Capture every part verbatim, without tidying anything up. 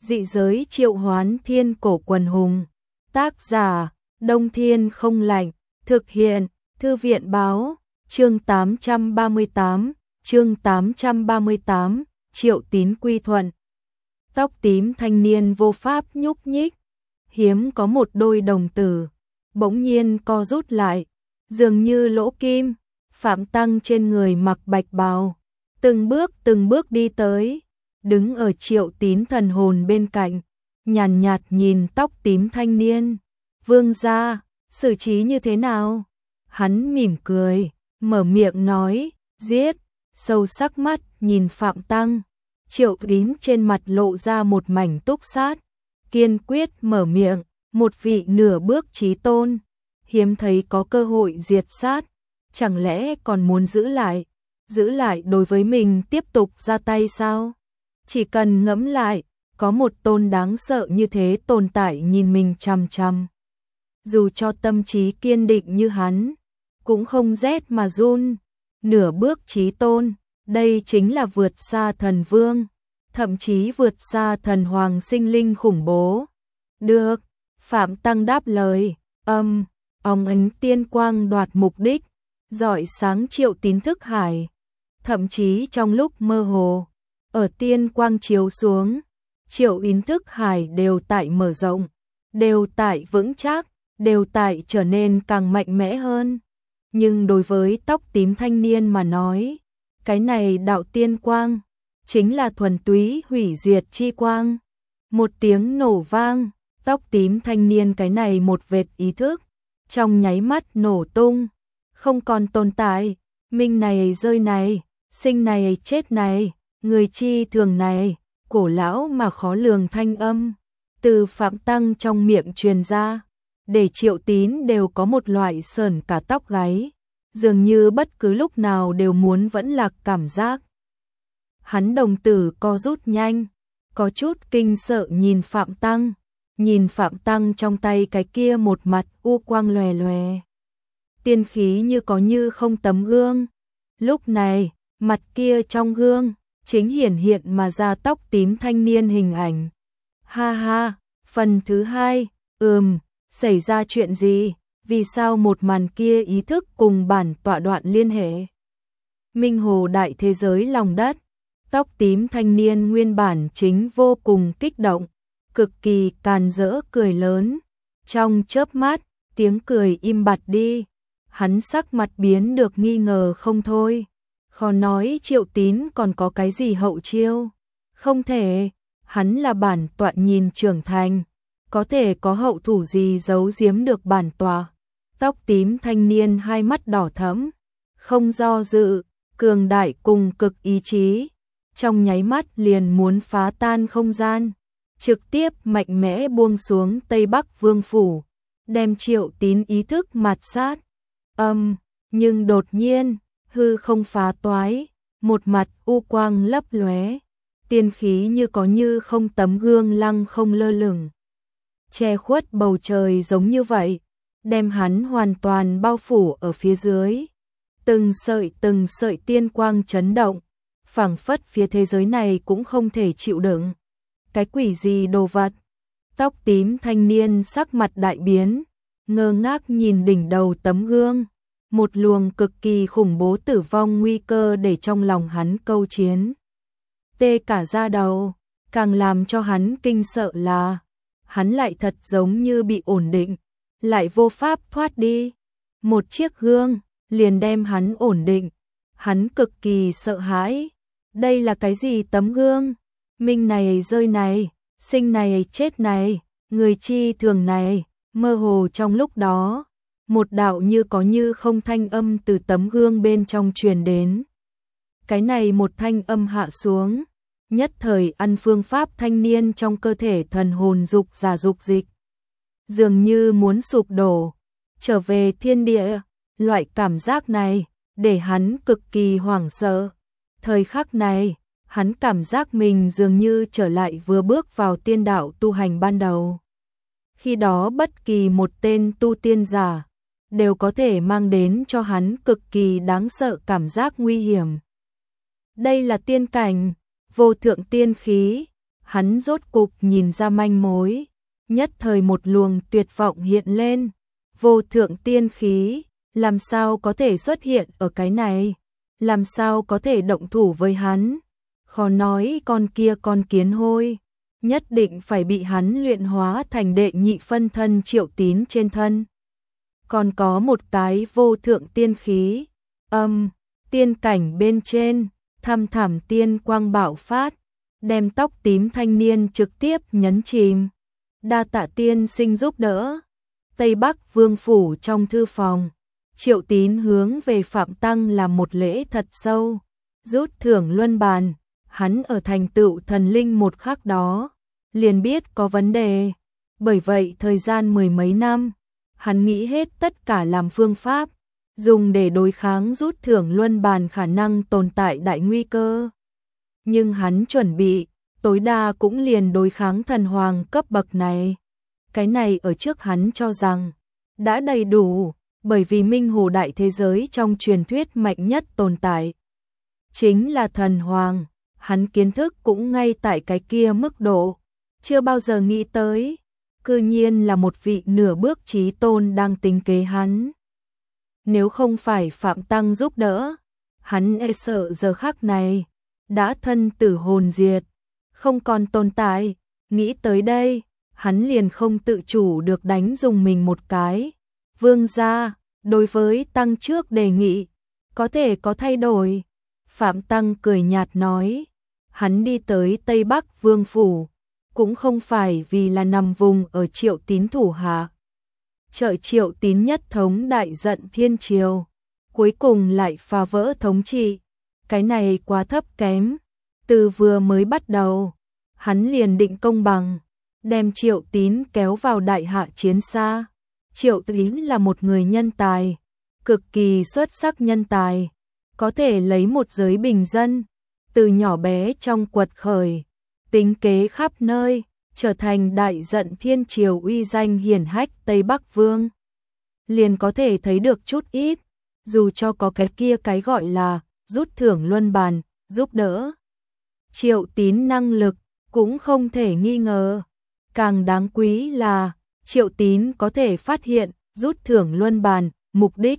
Dị giới triệu hoán thiên cổ quần hùng. Tác giả, Đông Thiên không lạnh. Thực hiện, Thư viện báo. Chương tám trăm ba mươi tám, chương tám trăm ba mươi tám, Triệu Tín quy thuận. Tóc tím thanh niên vô pháp nhúc nhích. Hiếm có một đôi đồng tử. Bỗng nhiên co rút lại. Dường như lỗ kim. Phạm Tăng trên người mặc bạch bào. Từng bước từng bước đi tới. Đứng ở Triệu Tín thần hồn bên cạnh. Nhàn nhạt nhìn tóc tím thanh niên. Vương gia, xử trí như thế nào? Hắn mỉm cười, mở miệng nói, giết. Sâu sắc mắt nhìn Phạm Tăng. Triệu Tín trên mặt lộ ra một mảnh túc sát. Kiên quyết mở miệng, một vị nửa bước chí tôn. Hiếm thấy có cơ hội diệt sát. Chẳng lẽ còn muốn giữ lại? Giữ lại đối với mình tiếp tục ra tay sao? Chỉ cần ngẫm lại, có một tôn đáng sợ như thế tồn tại nhìn mình chằm chằm. Dù cho tâm trí kiên định như hắn, cũng không rét mà run. Nửa bước chí tôn, đây chính là vượt xa thần vương, thậm chí vượt xa thần hoàng sinh linh khủng bố. Được, Phạm Tăng đáp lời, âm, óng ánh tiên quang đoạt mục đích, rọi sáng Triệu Tín thức hải. Thậm chí trong lúc mơ hồ, ở tiên quang chiếu xuống, Triệu Tín thức hải đều tại mở rộng, đều tại vững chắc, đều tại trở nên càng mạnh mẽ hơn. Nhưng đối với tóc tím thanh niên mà nói, cái này đạo tiên quang, chính là thuần túy hủy diệt chi quang. Một tiếng nổ vang, tóc tím thanh niên cái này một vệt ý thức, trong nháy mắt nổ tung, không còn tồn tại, minh này rơi này, sinh này chết này, người chi thường này, cổ lão mà khó lường thanh âm, từ Phạm Tăng trong miệng truyền ra, để Triệu Tín đều có một loại sởn cả tóc gáy, dường như bất cứ lúc nào đều muốn vẫn lạc cảm giác. Hắn đồng tử co rút nhanh, có chút kinh sợ nhìn Phạm Tăng, nhìn Phạm Tăng trong tay cái kia một mặt u quang lòe lòe. Tiên khí như có như không tấm gương. Lúc này, mặt kia trong gương, chính hiển hiện mà ra tóc tím thanh niên hình ảnh. Ha ha, phần thứ hai, ừm, xảy ra chuyện gì? Vì sao một màn kia ý thức cùng bản tọa đoạn liên hệ? Minh hồ đại thế giới lòng đất, tóc tím thanh niên nguyên bản chính vô cùng kích động, cực kỳ càn rỡ cười lớn. Trong chớp mắt, tiếng cười im bặt đi, hắn sắc mặt biến được nghi ngờ không thôi. Khó nói Triệu Tín còn có cái gì hậu chiêu. Không thể, hắn là bản tọa nhìn trưởng thành, có thể có hậu thủ gì giấu giếm được bản tọa. Tóc tím thanh niên hai mắt đỏ thẫm, không do dự, cường đại cùng cực ý chí, trong nháy mắt liền muốn phá tan không gian, trực tiếp mạnh mẽ buông xuống Tây Bắc Vương phủ, đem Triệu Tín ý thức mạt sát. Âm, nhưng đột nhiên, hư không phá toái, một mặt u quang lấp lóe, tiên khí như có như không tấm gương lăng không lơ lửng, che khuất bầu trời giống như vậy, đem hắn hoàn toàn bao phủ ở phía dưới. Từng sợi từng sợi tiên quang chấn động, phảng phất phía thế giới này cũng không thể chịu đựng. Cái quỷ gì đồ vật? Tóc tím thanh niên sắc mặt đại biến, ngơ ngác nhìn đỉnh đầu tấm gương. Một luồng cực kỳ khủng bố tử vong nguy cơ để trong lòng hắn câu chiến. Tê cả da đầu, càng làm cho hắn kinh sợ là, hắn lại thật giống như bị ổn định, lại vô pháp thoát đi. Một chiếc gương, liền đem hắn ổn định. Hắn cực kỳ sợ hãi. Đây là cái gì tấm gương? Minh này rơi này, sinh này chết này, người chi thường này, mơ hồ trong lúc đó. Một đạo như có như không thanh âm từ tấm gương bên trong truyền đến. Cái này một thanh âm hạ xuống, nhất thời ăn phương pháp thanh niên trong cơ thể thần hồn dục giả dục dịch. Dường như muốn sụp đổ, trở về thiên địa, loại cảm giác này, để hắn cực kỳ hoảng sợ. Thời khắc này, hắn cảm giác mình dường như trở lại vừa bước vào tiên đạo tu hành ban đầu. Khi đó bất kỳ một tên tu tiên giả, đều có thể mang đến cho hắn cực kỳ đáng sợ cảm giác nguy hiểm. Đây là tiên cảnh, vô thượng tiên khí, hắn rốt cục nhìn ra manh mối, nhất thời một luồng tuyệt vọng hiện lên, vô thượng tiên khí, làm sao có thể xuất hiện ở cái này, làm sao có thể động thủ với hắn, khó nói con kia con kiến hôi, nhất định phải bị hắn luyện hóa thành đệ nhị phân thân Triệu Tín trên thân. Còn có một cái vô thượng tiên khí, âm, tiên cảnh bên trên, thăm thẳm tiên quang bạo phát, đem tóc tím thanh niên trực tiếp nhấn chìm. Đa tạ tiên sinh giúp đỡ. Tây Bắc Vương phủ trong thư phòng, Triệu Tín hướng về Phạm Tăng làm một lễ thật sâu, rút thưởng luân bàn, hắn ở thành tựu thần linh một khắc đó, liền biết có vấn đề, bởi vậy thời gian mười mấy năm, hắn nghĩ hết tất cả làm phương pháp, dùng để đối kháng rút thưởng luân bàn khả năng tồn tại đại nguy cơ. Nhưng hắn chuẩn bị, tối đa cũng liền đối kháng thần hoàng cấp bậc này. Cái này ở trước hắn cho rằng, đã đầy đủ, bởi vì minh hồ đại thế giới trong truyền thuyết mạnh nhất tồn tại. Chính là thần hoàng, hắn kiến thức cũng ngay tại cái kia mức độ, chưa bao giờ nghĩ tới, cư nhiên là một vị nửa bước chí tôn đang tính kế hắn. Nếu không phải Phạm Tăng giúp đỡ, hắn e sợ giờ khắc này, đã thân tử hồn diệt, không còn tồn tại, nghĩ tới đây, hắn liền không tự chủ được đánh dùng mình một cái. Vương gia, đối với Tăng trước đề nghị, có thể có thay đổi. Phạm Tăng cười nhạt nói, hắn đi tới Tây Bắc Vương phủ, cũng không phải vì là nằm vùng ở Triệu Tín thủ hạ. Trợ Triệu Tín nhất thống đại giận thiên triều, cuối cùng lại phá vỡ thống trị, cái này quá thấp kém. Từ vừa mới bắt đầu, hắn liền định công bằng, đem Triệu Tín kéo vào đại hạ chiến xa. Triệu Tín là một người nhân tài, cực kỳ xuất sắc nhân tài, có thể lấy một giới bình dân, từ nhỏ bé trong quật khởi, tính kế khắp nơi, trở thành đại giận thiên triều uy danh hiển hách Tây Bắc Vương. Liền có thể thấy được chút ít, dù cho có cái kia cái gọi là rút thưởng luân bàn, giúp đỡ. Triệu Tín năng lực cũng không thể nghi ngờ. Càng đáng quý là Triệu Tín có thể phát hiện rút thưởng luân bàn, mục đích.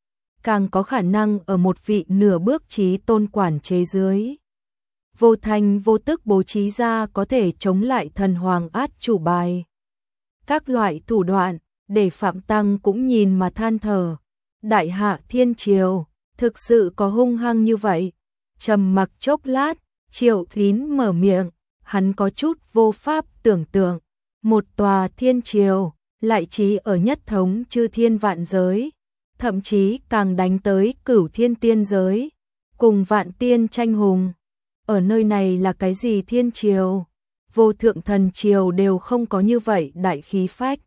Càng có khả năng ở một vị nửa bước chí tôn quản chế dưới. Vô thành vô tức bố trí ra có thể chống lại thần hoàng át chủ bài. Các loại thủ đoạn, để Phạm Tăng cũng nhìn mà than thở. Đại hạ thiên triều, thực sự có hung hăng như vậy. Trầm mặc chốc lát, Triệu Tín mở miệng, hắn có chút vô pháp tưởng tượng. Một tòa thiên triều, lại chỉ ở nhất thống chư thiên vạn giới, thậm chí càng đánh tới cửu thiên tiên giới, cùng vạn tiên tranh hùng. Ở nơi này là cái gì thiên triều? Vô thượng thần triều đều không có như vậy đại khí phách.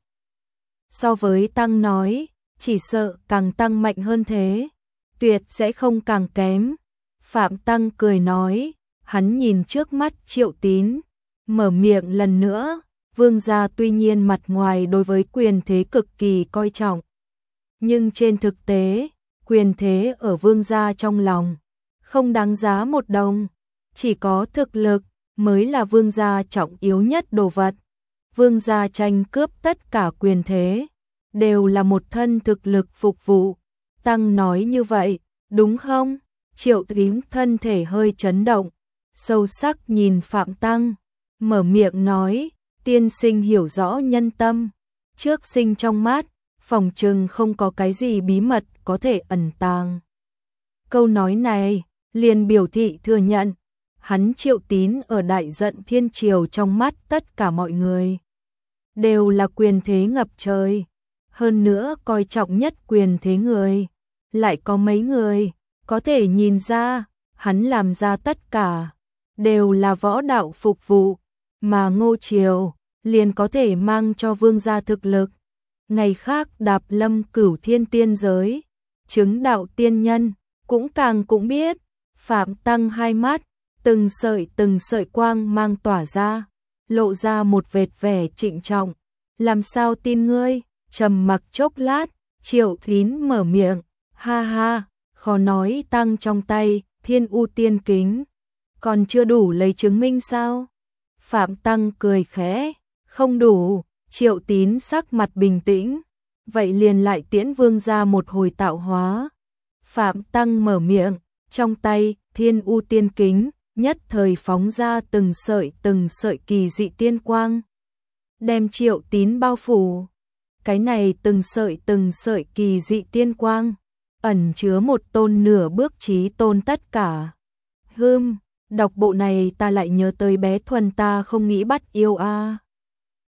So với Tăng nói, chỉ sợ càng tăng mạnh hơn thế, tuyệt sẽ không càng kém. Phạm Tăng cười nói, hắn nhìn trước mắt Triệu Tín, mở miệng lần nữa, vương gia tuy nhiên mặt ngoài đối với quyền thế cực kỳ coi trọng, nhưng trên thực tế, quyền thế ở vương gia trong lòng, không đáng giá một đồng, chỉ có thực lực mới là vương gia trọng yếu nhất đồ vật. Vương gia tranh cướp tất cả quyền thế, đều là một thân thực lực phục vụ. Tăng nói như vậy, đúng không? Triệu Tín thân thể hơi chấn động, sâu sắc nhìn Phạm Tăng, mở miệng nói, tiên sinh hiểu rõ nhân tâm, trước sinh trong mát, phòng trừng không có cái gì bí mật có thể ẩn tàng. Câu nói này, liền biểu thị thừa nhận, hắn Triệu Tín ở đại giận thiên triều trong mắt tất cả mọi người, đều là quyền thế ngập trời, hơn nữa coi trọng nhất quyền thế người, lại có mấy người, có thể nhìn ra, hắn làm ra tất cả, đều là võ đạo phục vụ, mà Ngô Triều, liền có thể mang cho vương gia thực lực. Ngày khác đạp lâm cửu thiên tiên giới, chứng đạo tiên nhân, cũng càng cũng biết, Phạm Tăng hai mắt, từng sợi từng sợi quang mang tỏa ra, lộ ra một vệt vẻ trịnh trọng. Làm sao tin ngươi? Trầm mặc chốc lát, Triệu Tín mở miệng, ha ha, khó nói Tăng trong tay, thiên u tiên kính, còn chưa đủ lấy chứng minh sao? Phạm Tăng cười khẽ, không đủ. Triệu Tín sắc mặt bình tĩnh, vậy liền lại tiễn vương ra một hồi tạo hóa. Phạm Tăng mở miệng, trong tay Thiên U tiên kính nhất thời phóng ra từng sợi từng sợi kỳ dị tiên quang, đem Triệu Tín bao phủ. Cái này từng sợi từng sợi kỳ dị tiên quang ẩn chứa một tôn nửa bước chí tôn tất cả. Hừm, đọc bộ này ta lại nhớ tới bé Thuần ta không nghĩ bắt yêu a.